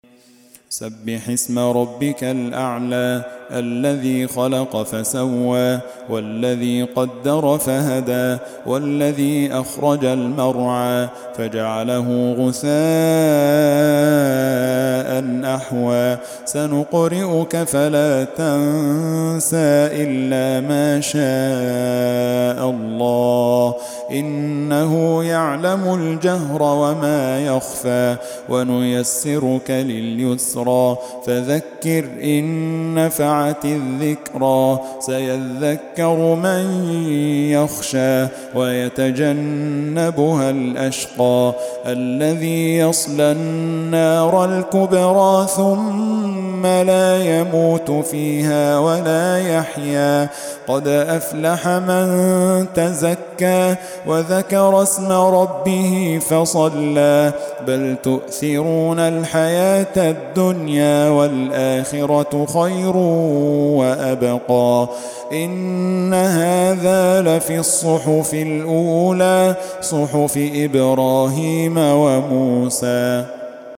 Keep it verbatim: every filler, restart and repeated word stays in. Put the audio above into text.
سبح اسم ربك الأعلى الذي خلق فسوى والذي قدر فهدى والذي أخرج المرعى فجعله غثاء أحوى سنقرئك فلا تنسى إلا ما شاء الله إنه يعلم الجهر وما يخفى ونيسرك لليسرى فذكر إن نفعت الذكرى سيذكر من يخشى ويتجنبها الأشقى الذي يصلى النار الكبرى ثم لا يموت فيها ولا يحيا قد أفلح من تزكى وذكر اسم ربه فصلى بل تؤثرون الحياة الدنيا والآخرة خير وأبقى إن هذا لفي الصحف الأولى صحف إبراهيم وموسى.